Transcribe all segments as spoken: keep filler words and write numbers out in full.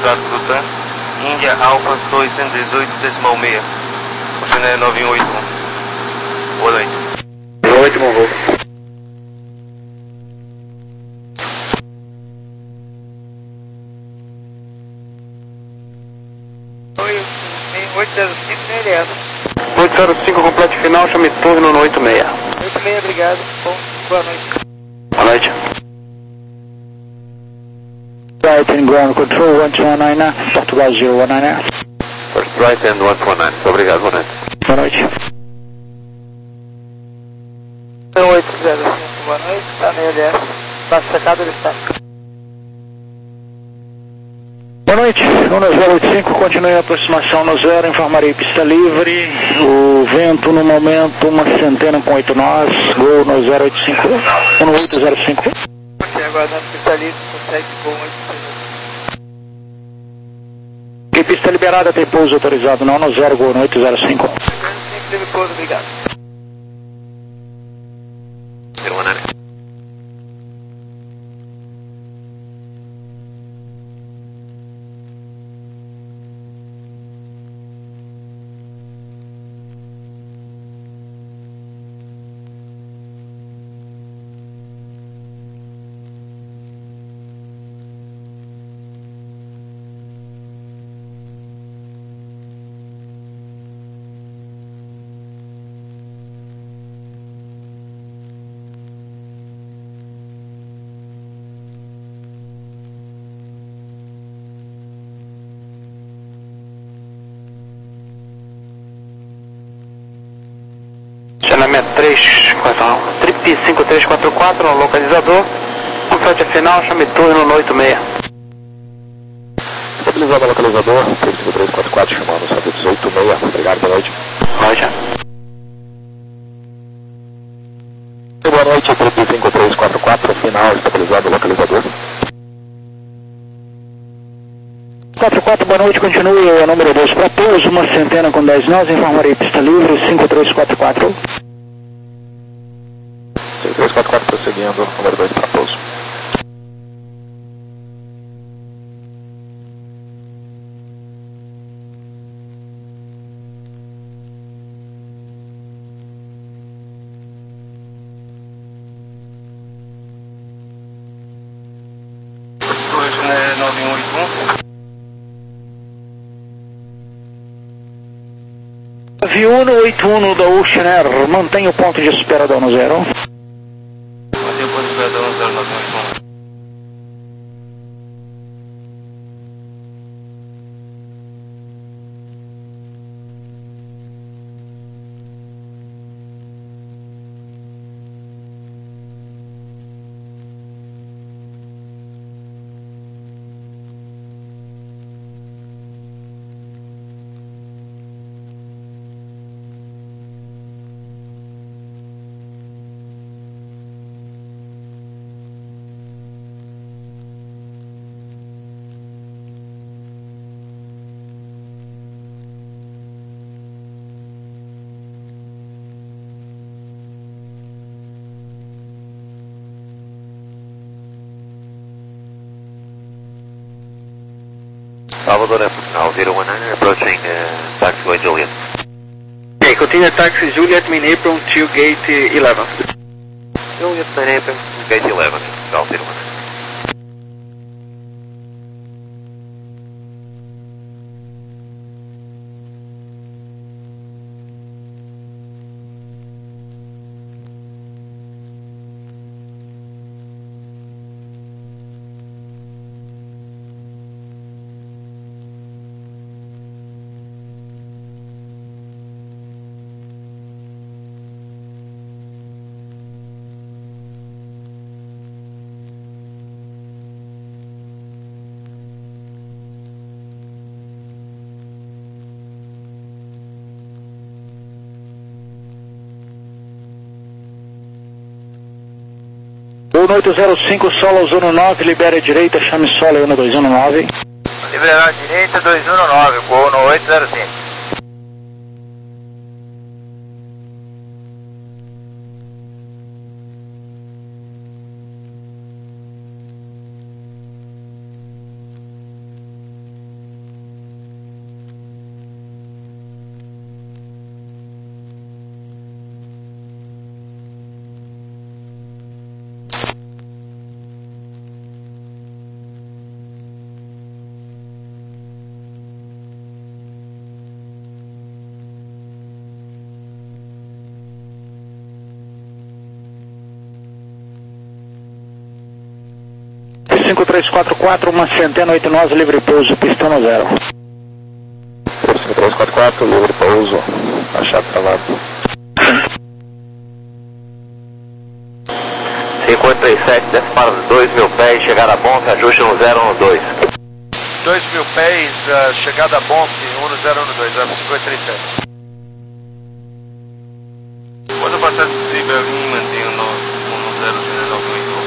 localizado Frutan, Índia Alfa dois cento e dezoito decimal seis, continua nove um oito um. Boa noite. Boa noite, bom voo. oito zero cinco, N L S. oito zero cinco, complete final, chame turno no oito seis. oito seis, obrigado. Bom, boa noite. Boa noite. Right and ground control one two one nine, Portugal zero one nine. First right and one two one nine. Obrigado, boa noite. Boa noite. oito zero cinco, boa noite. Está na N L S. Classificado ele está. Boa noite, um zero oito cinco, continue a aproximação no zero, informarei pista livre, o vento no momento uma centena com oito nós, gol no zero oito cinco, um oito zero cinco. Ok, aguardando pista livre, consegue gol oito. E pista liberada, tem pouso autorizado não no zero, gol no oito zero cinco. cinco, livre pouso, obrigado. zero one nine. Chamamento três, quatro, trip cinco três quatro quatro, localizador, complete final, chame turno no oito seis. Estabilizado o localizador, trip cinco três quatro quatro, chamando só dezoito seis, obrigado, boa noite. Boa noite. Boa noite, trip cinco três quatro quatro, final, estabilizado o localizador. quatro quatro, boa noite, continue o número dois para pouso, uma centena com dez nós, informarei pista livre, cinco três quatro quatro. cinco três quatro quatro prosseguindo, número dois para pouso. Continua nove um oito um. Aviuno oito um da Ocean Air, mantenha o ponto de espera no zero. Mantenha o ponto de espera no zero nove um oito um. Salvador F, now zero one nine, approaching uh, taxiway Juliet. Ok, continue taxi Juliet, main apron to gate eleven. Juliet, main apron, gate eleven, Cal zero one nine. Gol no oito zero cinco, solo zona nove, libera a direita, chame solo no dois um nove. Liberar a direita, dois um nove, gol no oito zero cinco. cinco três quatro quatro, uma centena, oito nós, livre pouso, pista no zero. cinco três quatro quatro, livre pouso, achado travado. cinco oito três sete, desce para dois mil pés, chegada bom, se ajuste no zero um dois. dois mil pés, uh, chegada bom, um zero um dois, cinco oito três sete. Pode passar de Berlim, mantenha no um zero nove oito.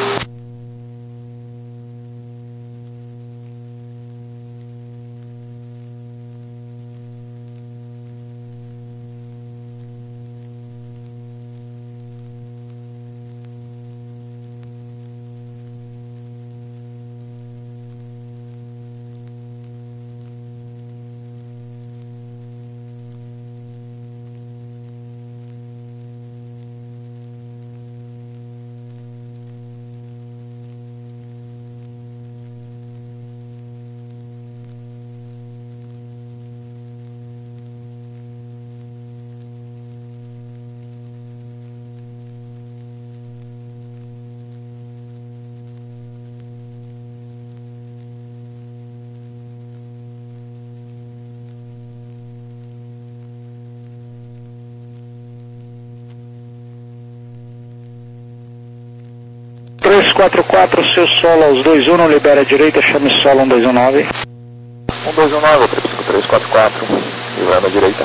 três quatro quatro, seu solo aos dois um, libera a direita, chame solo um dois um nove. um dois um nove, cinco três quatro quatro, livrando a direita.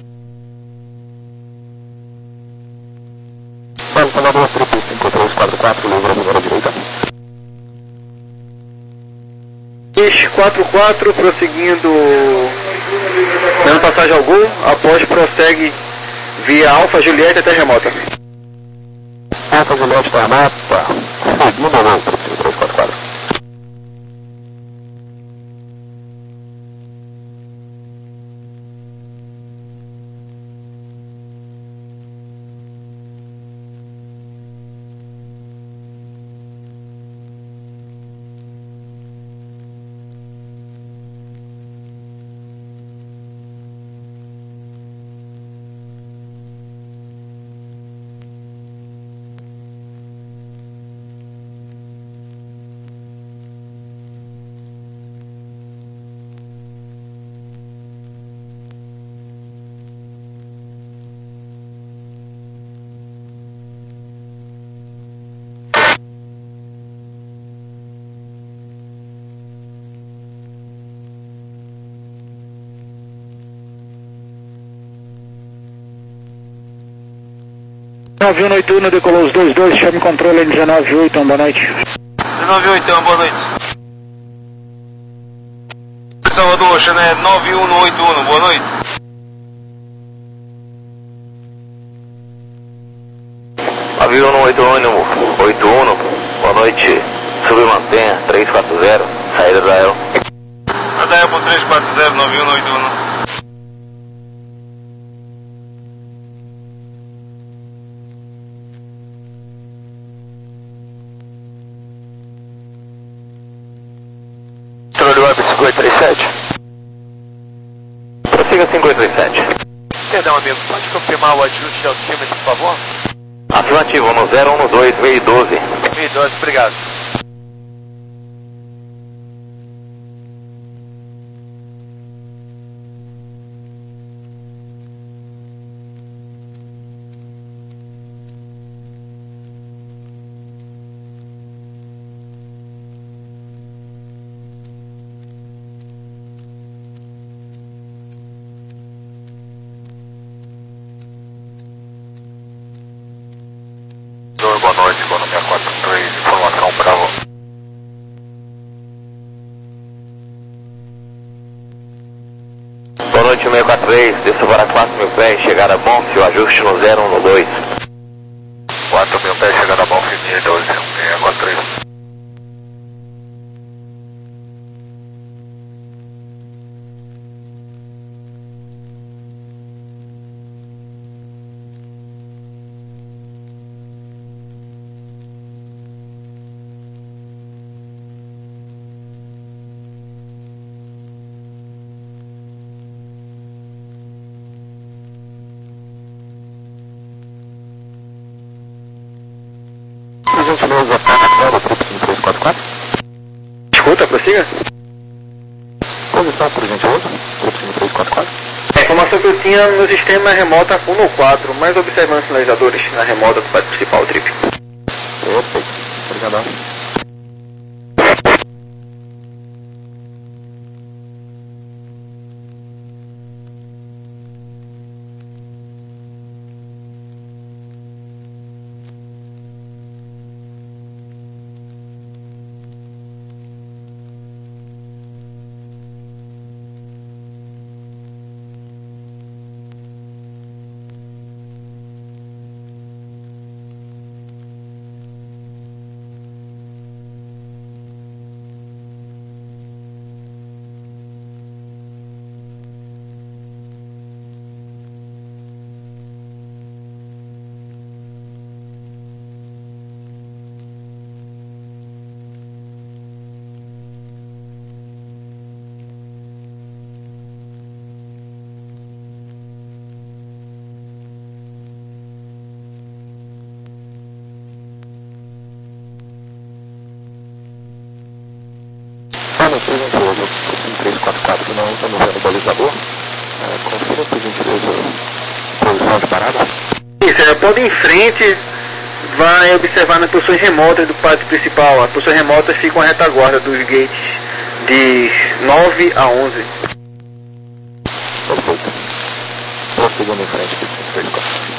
Vamos mandar duas tripes, cinco três quatro quatro, livrando a direita. X quatro quatro, prosseguindo, dando passagem ao Gol, após prossegue via Alfa Julieta até remota. Alfa Julieta até remota. Seguindo ou não, cinco três quatro quatro. nove um oito um, decolou os dois dois, chame controle em dezenove oito, boa noite. dezenove oito, boa noite. Salvador, Chané nove um oito um, boa noite. nove um oito um, oito um, boa noite. Submantenha, três quatro zero, saída da El. Da El por três quatro zero, nove um oito um. cinco oito três sete. Prossiga cinco oito três sete. Perdão, amigo, pode confirmar o ajuste de altímetro, por favor? Afirmativo, no zero um dois, meio doze. meio doze, obrigado. Boa noite, Bono seis quatro três, informação Bravo. Boa noite, seis quatro três, desça para quatro mil pés, chegada bom, seu ajuste no zero um dois. quatro mil pés, chegada bom, F doze, seis quatro três. A gente não usa informação, por gentileza? Grupo cinco três quatro quatro. A informação que eu tinha no meu sistema é remota um no quatro, mas observando os sinalizadores na remota do quadro principal, trip. Perfeito. Obrigadão. Por gentileza, cinco três quatro quatro não estamos vendo o balizador. É, confira, por gentileza, posição de parada. Isso, é, pode ir em frente, vai observar nas posições remotas do pátio principal. As posições remotas ficam à retaguarda dos gates de nove a onze. Perfeito. Prosseguindo em frente, cinco três quatro quatro.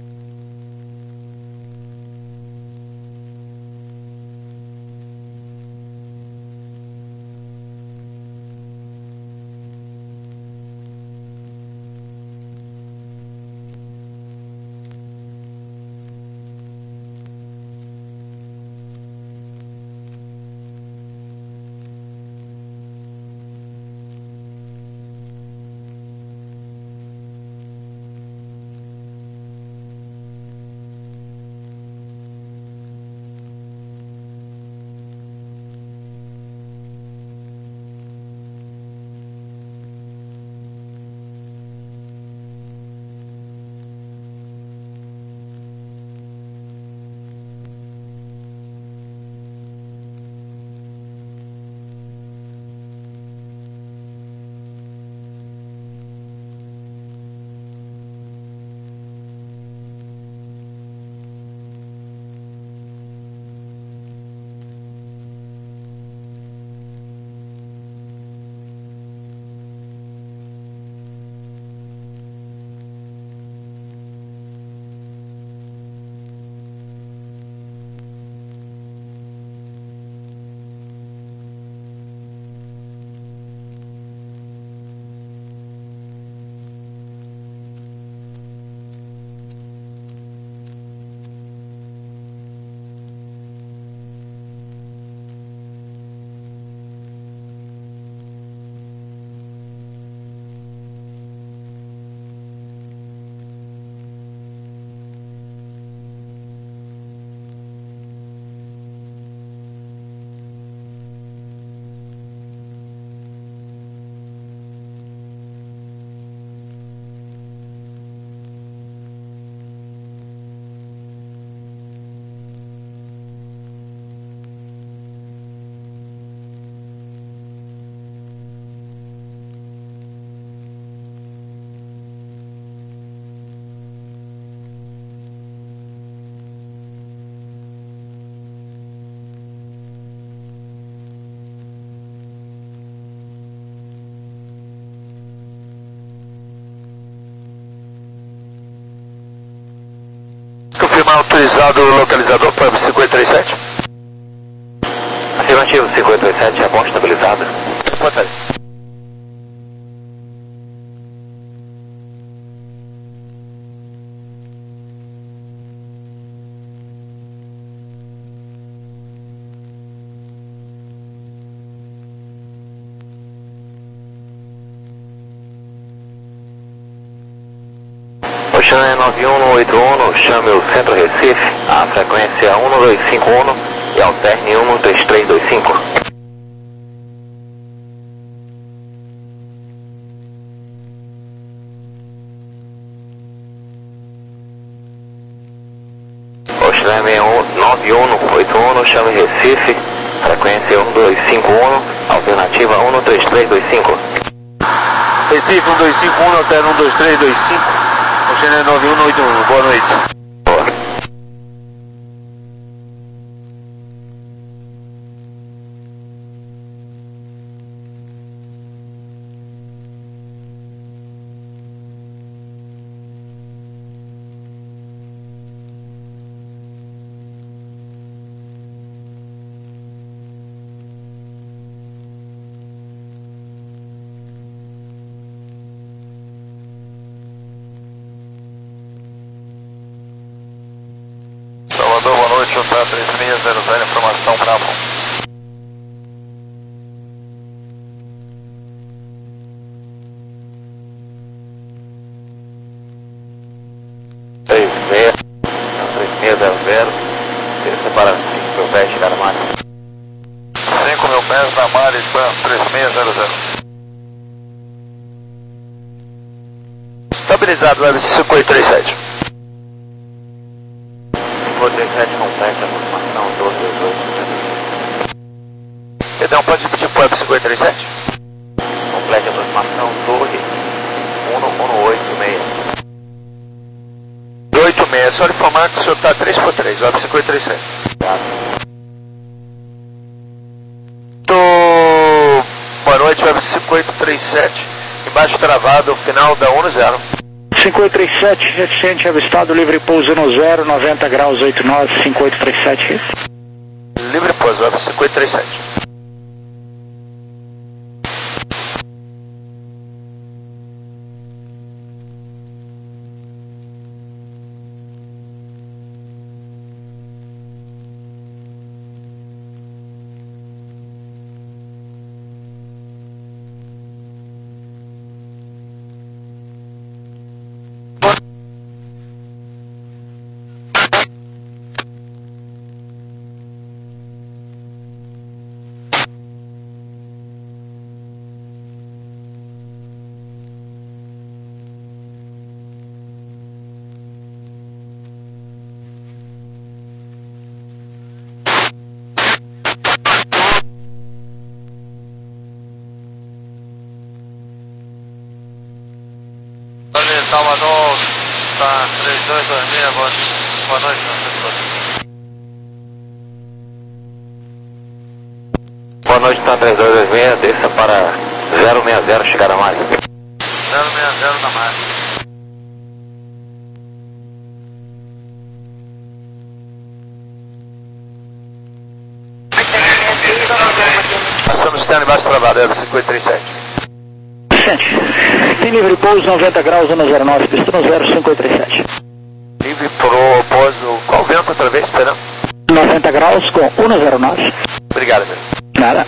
Autorizado o localizador para cinco três sete? Afirmativo, cinco três sete, a ponte estabilizada. Quanto é? Ocean é nove um oito um, chame o Centro Recife, a frequência um dois cinco um e alterne um três três dois cinco. Ocean é nove um oito um, chame Recife, frequência um dois cinco um, alternativa um três três dois cinco. Recife um dois cinco um, Hotel um dois três dois cinco, Oceano nove um oito um, boa noite. Salvador, boa noite, Hotel três seis zero zero, informação Bravo. três seis, três seis zero zero, desça para cinco mil pés, chegar na Mari. cinco mil pés na Mari, três seis zero zero. Estabilizado, Web cinco oito três sete. cinco oito três sete, completa, aproximação doze dezoito. Perdão, pode repetir para o Web cinco oito três sete? Complete a aproximação torre um oito seis. oito seis, só informar que o senhor está três por três, Web cinco oito três sete. Tá. Tô... Boa noite, Web cinco oito três sete, embaixo travado, final da um zero. cinco oito três sete, reticente avistado, livre pouso no zero, noventa graus, oito nove, cinco oito três sete. Livre pouso, Web cinco oito três sete. Salvador, está três dois dois seis, boa, boa noite, senhor. Boa noite, está três dois dois seis, desça para zero seis zero, chegar a Mari. zero seis zero na Mari. Estamos estando embaixo travado, Web cinco oito três sete. Tem livre pouso, noventa graus, um zero nove, pista no zero cinco oito três sete. Livre pro pouso, qual vento outra vez, esperando? noventa graus com um zero nove. Obrigado, meu. Nada.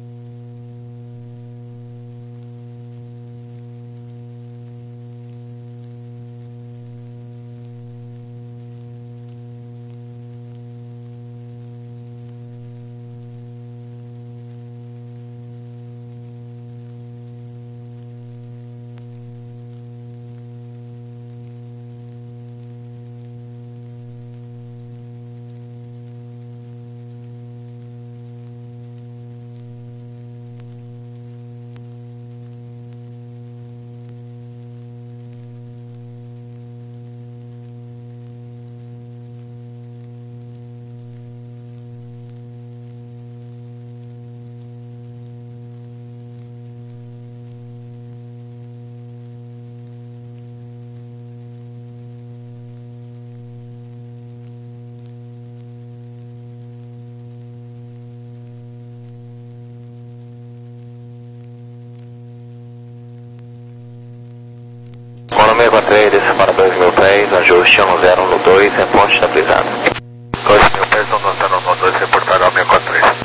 seis quatro três, desça para dois mil pés, ajuste um zero no dois, reporte estabilizado. dois mil pés, um zero no dois, reportado ao seis quatro três.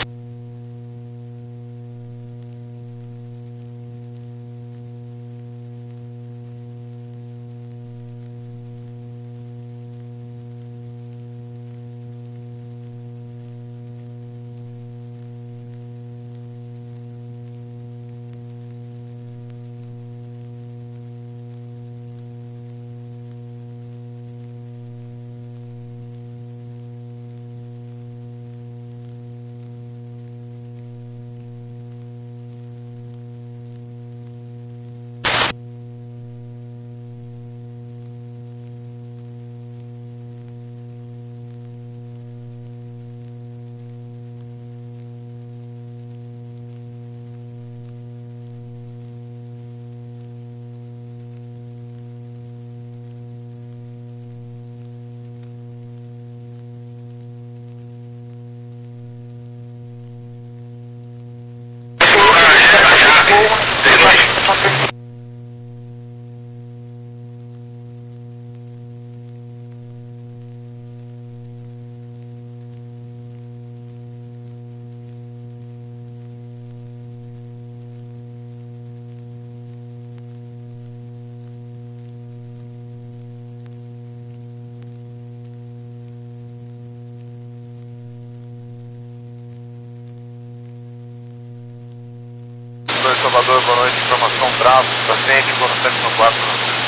Salvador, boa noite, informação Bravo, pra frente, vou no sete um quatro,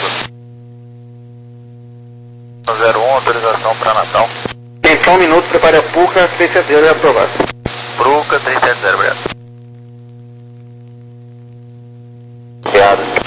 zero um, autorização para Natal. Tem só um minuto, prepare a Puca, três sete zero é aprovado. Pruca três sete zero, obrigado. Obrigado.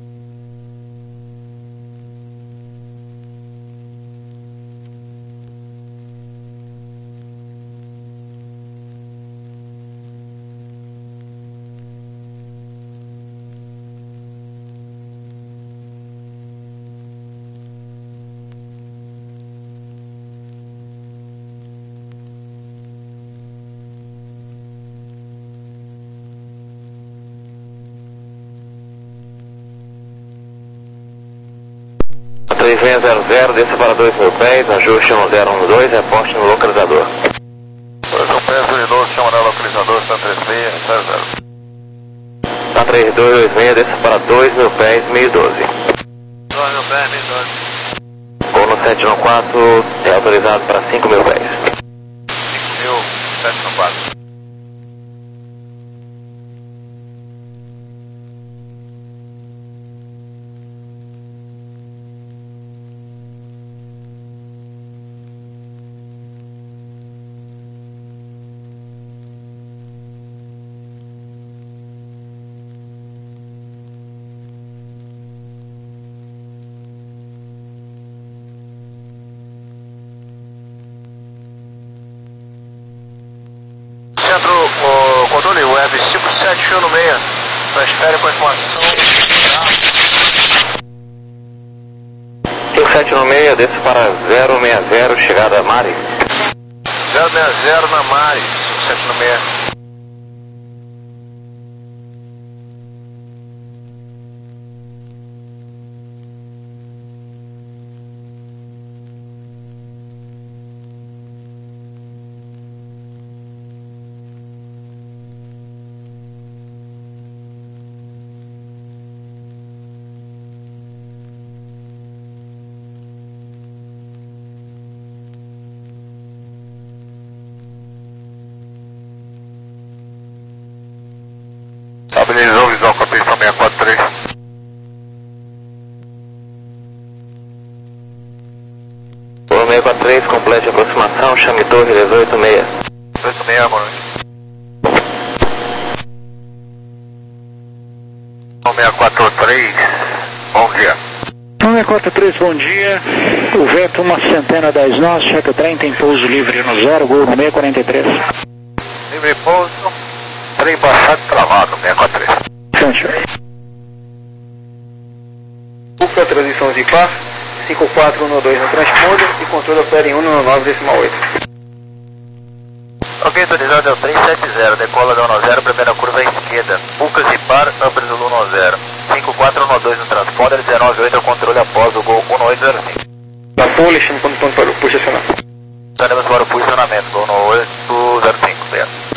três seis zero zero, desça para dois mil pés, ajuste no zero um dois, reporte no localizador. dois mil pés, dois doze, chama no localizador, Santa três seis zero zero. Santa três dois dois seis, desça para dois mil pés, mil e doze. dois mil pés, mil e doze. Voo no sete um quatro, é autorizado para cinco mil pés. cinco mil, sete um quatro. Centro, o controle web cinco sete um seis, transfere com a informação. cinco sete um seis, desça para zero seis zero, chegada a Mari. zero seis zero na Mari, cinco sete um seis. Estabilizou visão com a pista seis quatro três. Voo seis quatro três, complete a aproximação, chame torre dezoito seis. dezoito seis, boa noite. seis quatro três, bom dia. seis quatro três, bom dia. O vento uma centena dez nós, checa trem, tem pouso livre no zero, gol no seis quatro três. Livre pouso, trem baixado travado, seis quatro três. Sancho. Puca, transição de par, cinco quatro um dois no transponder e controle opera em um no nove decimal oito. Ok, autorizado é o três sete zero, decola da um zero, primeira curva à esquerda. Pucas e par, upper do um zero. cinco quatro um dois no transponder, dezenove oito, é o controle após o gol um oito zero cinco. Na pole, chama quando ponto para o posicionar. Estaremos para o posicionamento, gol um oito zero cinco, obrigado.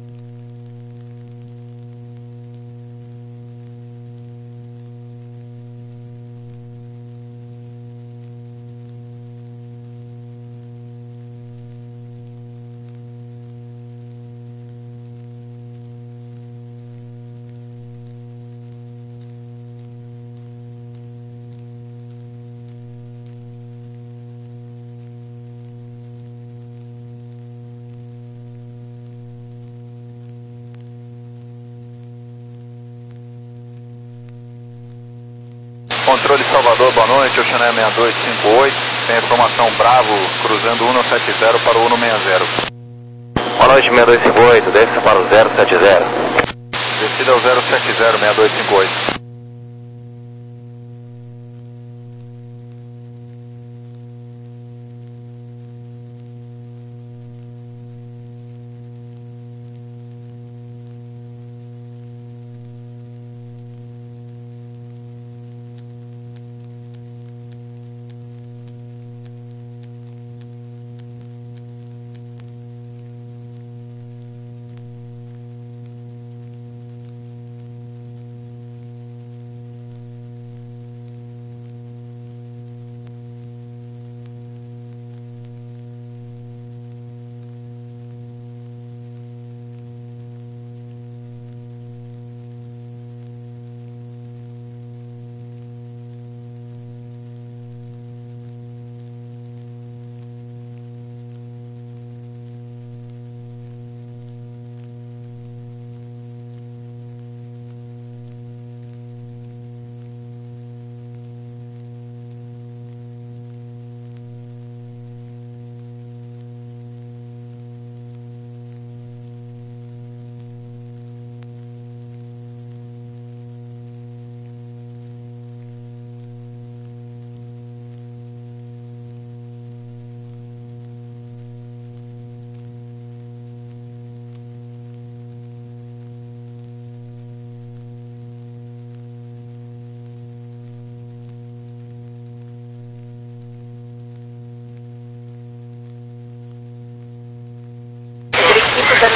Controle Salvador, boa noite, Oceané seis dois cinco oito, tem informação Bravo, cruzando um sete zero para o um seis zero. Boa noite, seis dois cinco oito, desça para o zero sete zero. Descida ao zero sete zero, seis dois cinco oito.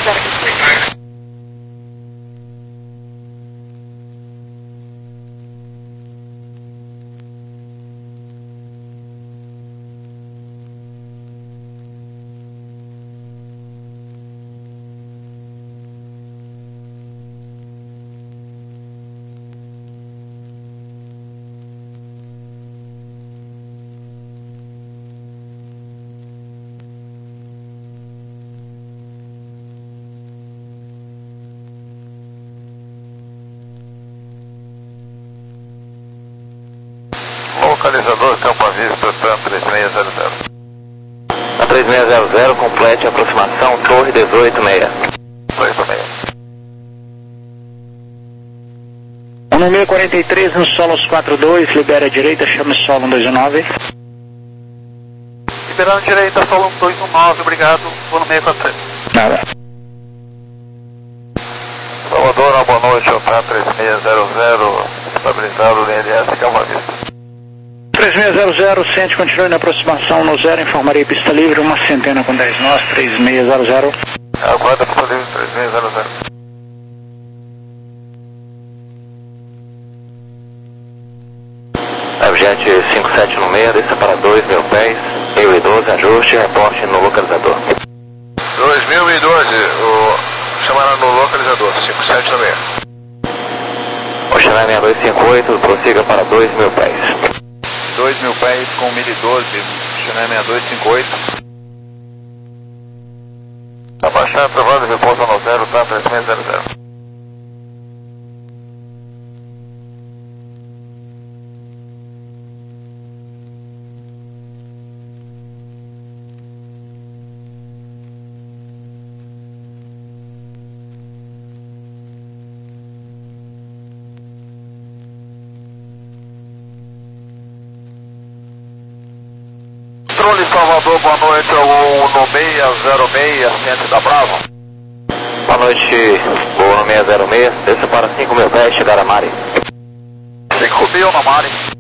zero. Localizador Campo Vista, TAM três seis zero zero. A três seis zero zero, complete a aproximação, Torre dezoito seis. dezoito seis. um seis quarenta e três no Solos quatro dois, libera a direita, chame solo um dois um nove. Liberando direita, solo um dois um nove, obrigado, vou no seis quatro três. Nada. Salvador, uma boa noite, o TAM três seis zero zero, estabilizado, linha de S, Campo Vista. três seis zero zero, sente, continue na aproximação no zero, informarei pista livre, uma centena com dez nós, três seis zero zero. Aguarda pista livre, três seis zero zero. Avgente cinco sete no meio, desça para dois mil pés, mil e doze, ajuste, reporte no localizador. dois mil e doze, o... chamaram no localizador, cinco sete no meio. Oxaná seis dois cinco oito, prossiga para dois mil pés. dois mil pés com mil e doze, Oxaná seis dois cinco oito. Abaixar, aprovado, repouso no zero, TAM três seis zero zero. Controle Salvador, boa noite, o no seis zero seis, ciente da Bravo. Boa noite, voo no seis zero seis, desça para cinco mil pés, chegar a Mari. cinco mil na Mari.